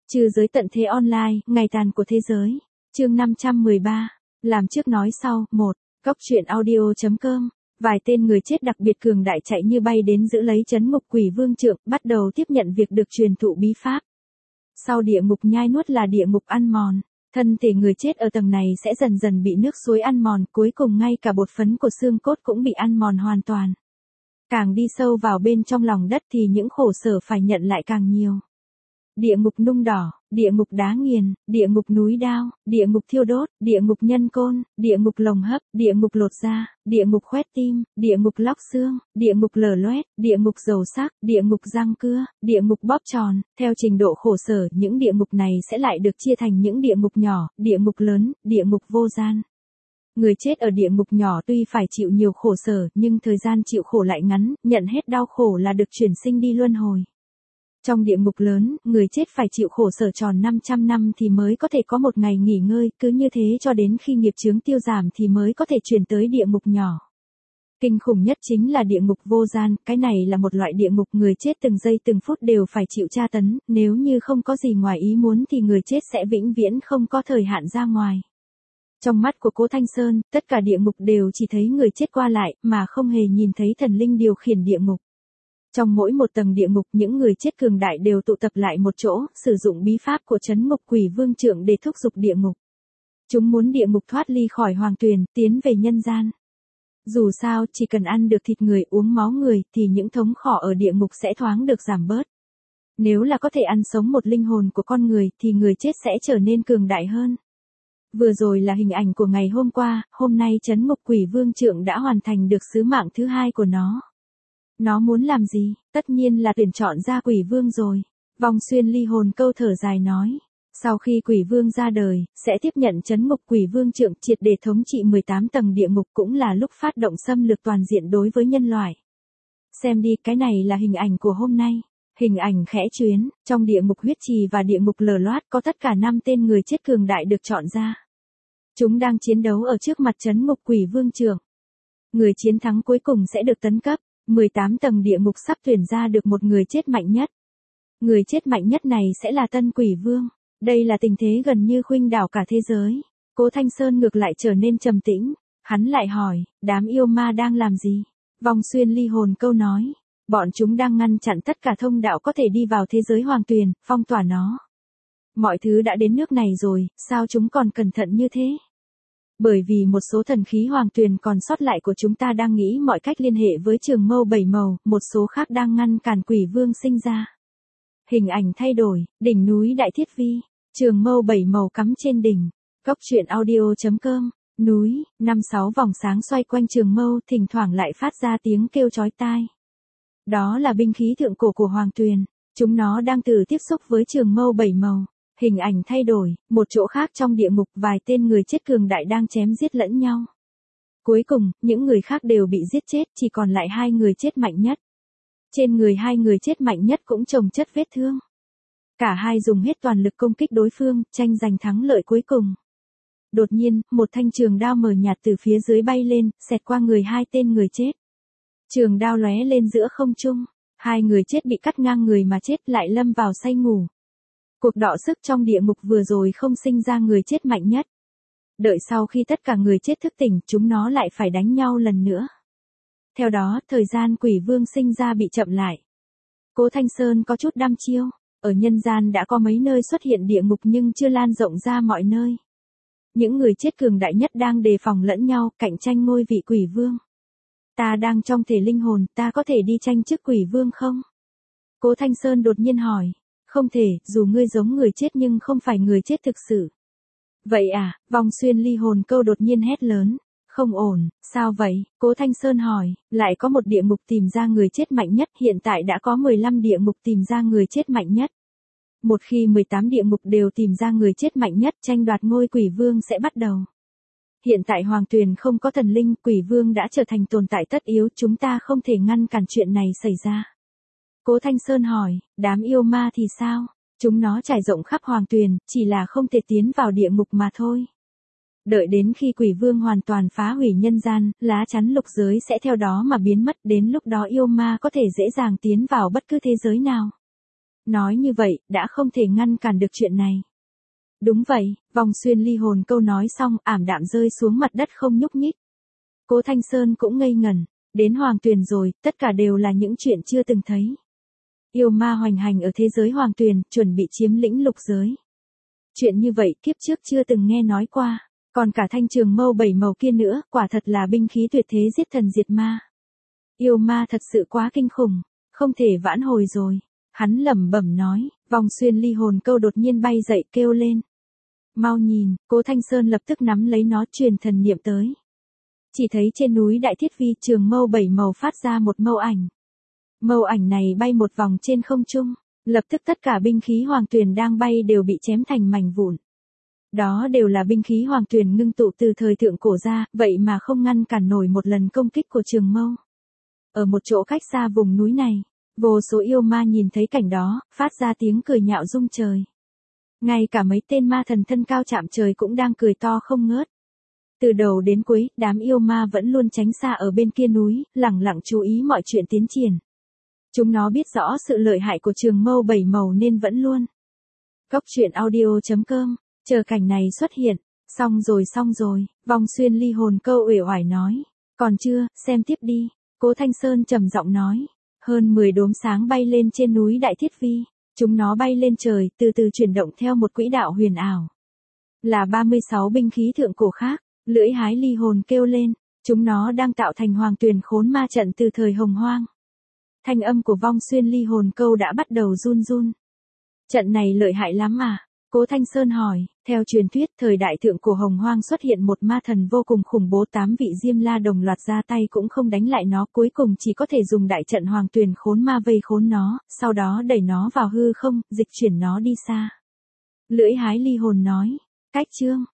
Trừ giới tận thế online, ngày tàn của thế giới. Chương 513. Làm trước nói sau. 1. Góc truyện audio.com. Vài tên người chết đặc biệt cường đại chạy như bay đến giữ lấy trấn ngục Quỷ Vương Trượng, bắt đầu tiếp nhận việc được truyền thụ bí pháp. Sau địa ngục nhai nuốt là địa ngục ăn mòn. Thân thể người chết ở tầng này sẽ dần dần bị nước suối ăn mòn, cuối cùng ngay cả bột phấn của xương cốt cũng bị ăn mòn hoàn toàn. Càng đi sâu vào bên trong lòng đất thì những khổ sở phải nhận lại càng nhiều. Địa ngục nung đỏ, địa ngục đá nghiền, địa ngục núi đao, địa ngục thiêu đốt, địa ngục nhân côn, địa ngục lồng hấp, địa ngục lột da, địa ngục khoét tim, địa ngục lóc xương, địa ngục lở loét, địa ngục dầu sắc, địa ngục răng cưa, địa ngục bóp tròn. Theo trình độ khổ sở, những địa ngục này sẽ lại được chia thành những địa ngục nhỏ, địa ngục lớn, địa ngục vô gian. Người chết ở địa ngục nhỏ tuy phải chịu nhiều khổ sở, nhưng thời gian chịu khổ lại ngắn, nhận hết đau khổ là được chuyển sinh đi luân hồi. Trong địa ngục lớn, người chết phải chịu khổ sở tròn 500 năm thì mới có thể có một ngày nghỉ ngơi, cứ như thế cho đến khi nghiệp chướng tiêu giảm thì mới có thể chuyển tới địa ngục nhỏ. Kinh khủng nhất chính là địa ngục vô gian, cái này là một loại địa ngục người chết từng giây từng phút đều phải chịu tra tấn, nếu như không có gì ngoài ý muốn thì người chết sẽ vĩnh viễn không có thời hạn ra ngoài. Trong mắt của Cố Thanh Sơn, tất cả địa ngục đều chỉ thấy người chết qua lại, mà không hề nhìn thấy thần linh điều khiển địa ngục. Trong mỗi một tầng địa ngục, những người chết cường đại đều tụ tập lại một chỗ, sử dụng bí pháp của trấn ngục Quỷ Vương Trượng để thúc giục địa ngục. Chúng muốn địa ngục thoát ly khỏi hoàng tuyền, tiến về nhân gian. Dù sao, chỉ cần ăn được thịt người, uống máu người, thì những thống khổ ở địa ngục sẽ thoáng được giảm bớt. Nếu là có thể ăn sống một linh hồn của con người, thì người chết sẽ trở nên cường đại hơn. Vừa rồi là hình ảnh của ngày hôm qua, hôm nay trấn ngục Quỷ Vương Trượng đã hoàn thành được sứ mạng thứ hai của nó. Nó muốn làm gì? Tất nhiên là tuyển chọn ra Quỷ Vương rồi. Vong Xuyên ly hồn câu thở dài nói. Sau khi Quỷ Vương ra đời, sẽ tiếp nhận trấn ngục Quỷ Vương Trượng triệt để thống trị 18 tầng địa ngục, cũng là lúc phát động xâm lược toàn diện đối với nhân loại. Xem đi, cái này là hình ảnh của hôm nay. Hình ảnh khẽ chuyến, trong địa ngục huyết trì và địa ngục lở loát có tất cả 5 tên người chết cường đại được chọn ra. Chúng đang chiến đấu ở trước mặt trấn ngục Quỷ Vương Trượng. Người chiến thắng cuối cùng sẽ được tấn cấp. 18 tầng địa ngục sắp tuyển ra được một người chết mạnh nhất. Người chết mạnh nhất này sẽ là tân Quỷ Vương. Đây là tình thế gần như khuynh đảo cả thế giới. Cố Thanh Sơn ngược lại trở nên trầm tĩnh. Hắn lại hỏi, đám yêu ma đang làm gì? Vong Xuyên ly hồn câu nói. Bọn chúng đang ngăn chặn tất cả thông đạo có thể đi vào thế giới hoàng tuyền, phong tỏa nó. Mọi thứ đã đến nước này rồi, sao chúng còn cẩn thận như thế? Bởi vì một số thần khí hoàng tuyền còn sót lại của chúng ta đang nghĩ mọi cách liên hệ với trường mâu bảy màu, một số khác đang ngăn cản Quỷ Vương sinh ra. Hình ảnh thay đổi, đỉnh núi Đại Thiết Vi, trường mâu bảy màu cắm trên đỉnh. Góc truyện audio.com. Núi, 5-6 vòng sáng xoay quanh trường mâu, thỉnh thoảng lại phát ra tiếng kêu chói tai. Đó là binh khí thượng cổ của hoàng tuyền, chúng nó đang từ tiếp xúc với trường mâu bảy màu. Hình ảnh thay đổi, một chỗ khác trong địa ngục, vài tên người chết cường đại đang chém giết lẫn nhau. Cuối cùng, những người khác đều bị giết chết, chỉ còn lại 2 người chết mạnh nhất. Trên người 2 người chết mạnh nhất cũng chồng chất vết thương. Cả hai dùng hết toàn lực công kích đối phương, tranh giành thắng lợi cuối cùng. Đột nhiên, một thanh trường đao mờ nhạt từ phía dưới bay lên, xẹt qua người 2 tên người chết. Trường đao lóe lên giữa không trung, 2 người chết bị cắt ngang người mà chết, lại lâm vào say ngủ. Cuộc đọ sức trong địa ngục vừa rồi không sinh ra người chết mạnh nhất. Đợi sau khi tất cả người chết thức tỉnh, chúng nó lại phải đánh nhau lần nữa. Theo đó, thời gian Quỷ Vương sinh ra bị chậm lại. Cố Thanh Sơn có chút đăm chiêu, ở nhân gian đã có mấy nơi xuất hiện địa ngục nhưng chưa lan rộng ra mọi nơi. Những người chết cường đại nhất đang đề phòng lẫn nhau, cạnh tranh ngôi vị Quỷ Vương. Ta đang trong thể linh hồn, ta có thể đi tranh chức Quỷ Vương không? Cố Thanh Sơn đột nhiên hỏi. Không thể, dù ngươi giống người chết nhưng không phải người chết thực sự. Vậy à? Vong Xuyên ly hồn câu đột nhiên hét lớn. Không ổn, sao vậy? Cố Thanh Sơn hỏi, lại có một địa ngục tìm ra người chết mạnh nhất, hiện tại đã có 15 địa ngục tìm ra người chết mạnh nhất. Một khi 18 địa ngục đều tìm ra người chết mạnh nhất, tranh đoạt ngôi Quỷ Vương sẽ bắt đầu. Hiện tại hoàng tuyền không có thần linh, Quỷ Vương đã trở thành tồn tại tất yếu, chúng ta không thể ngăn cản chuyện này xảy ra. Cố Thanh Sơn hỏi, đám yêu ma thì sao? Chúng nó trải rộng khắp hoàng tuyền, chỉ là không thể tiến vào địa ngục mà thôi. Đợi đến khi Quỷ Vương hoàn toàn phá hủy nhân gian, lá chắn lục giới sẽ theo đó mà biến mất, đến lúc đó yêu ma có thể dễ dàng tiến vào bất cứ thế giới nào. Nói như vậy, đã không thể ngăn cản được chuyện này. Đúng vậy, vòng xuyên ly hồn câu nói xong, ảm đạm rơi xuống mặt đất không nhúc nhích. Cố Thanh Sơn cũng ngây ngẩn, đến Hoàng Tuyền rồi, tất cả đều là những chuyện chưa từng thấy. Yêu ma hoành hành ở thế giới Hoàng Tuyền, chuẩn bị chiếm lĩnh lục giới. Chuyện như vậy kiếp trước chưa từng nghe nói qua, còn cả thanh trường mâu 7 màu kia nữa, quả thật là binh khí tuyệt thế giết thần diệt ma. Yêu ma thật sự quá kinh khủng, không thể vãn hồi rồi. Hắn lẩm bẩm nói, vòng xuyên ly hồn câu đột nhiên bay dậy kêu lên. Mau nhìn, Cố Thanh Sơn lập tức nắm lấy nó truyền thần niệm tới. Chỉ thấy trên núi Đại Thiết Vi trường mâu 7 màu phát ra một mâu ảnh. Mâu ảnh này bay một vòng trên không trung, lập tức tất cả binh khí Hoàng Tuyền đang bay đều bị chém thành mảnh vụn. Đó đều là binh khí Hoàng Tuyền ngưng tụ từ thời thượng cổ ra, vậy mà không ngăn cản nổi một lần công kích của trường mâu. Ở một chỗ cách xa vùng núi này, vô số yêu ma nhìn thấy cảnh đó, phát ra tiếng cười nhạo rung trời. Ngay cả mấy tên ma thần thân cao chạm trời cũng đang cười to không ngớt. Từ đầu đến cuối, đám yêu ma vẫn luôn tránh xa ở bên kia núi, lẳng lặng chú ý mọi chuyện tiến triển. Chúng nó biết rõ sự lợi hại của trường mâu 7 màu nên vẫn luôn. Cốc truyện audio.com, chờ cảnh này xuất hiện. Xong rồi, vòng xuyên ly hồn câu uể oải nói. Còn chưa, xem tiếp đi. Cố Thanh Sơn trầm giọng nói. Hơn 10 đốm sáng bay lên trên núi Đại Thiết Vi. Chúng nó bay lên trời, từ từ chuyển động theo một quỹ đạo huyền ảo. Là 36 binh khí thượng cổ khác, lưỡi hái ly hồn kêu lên. Chúng nó đang tạo thành Hoàng Tuyền khốn ma trận từ thời Hồng Hoang. Thanh âm của vong xuyên ly hồn câu đã bắt đầu run run. Trận này lợi hại lắm à? Cố Thanh Sơn hỏi, theo truyền thuyết thời đại thượng cổ Hồng Hoang xuất hiện một ma thần vô cùng khủng bố, 8 vị Diêm La đồng loạt ra tay cũng không đánh lại nó, cuối cùng chỉ có thể dùng đại trận Hoàng Tuyền khốn ma vây khốn nó, sau đó đẩy nó vào hư không, dịch chuyển nó đi xa. Lưỡi hái ly hồn nói, cách chương,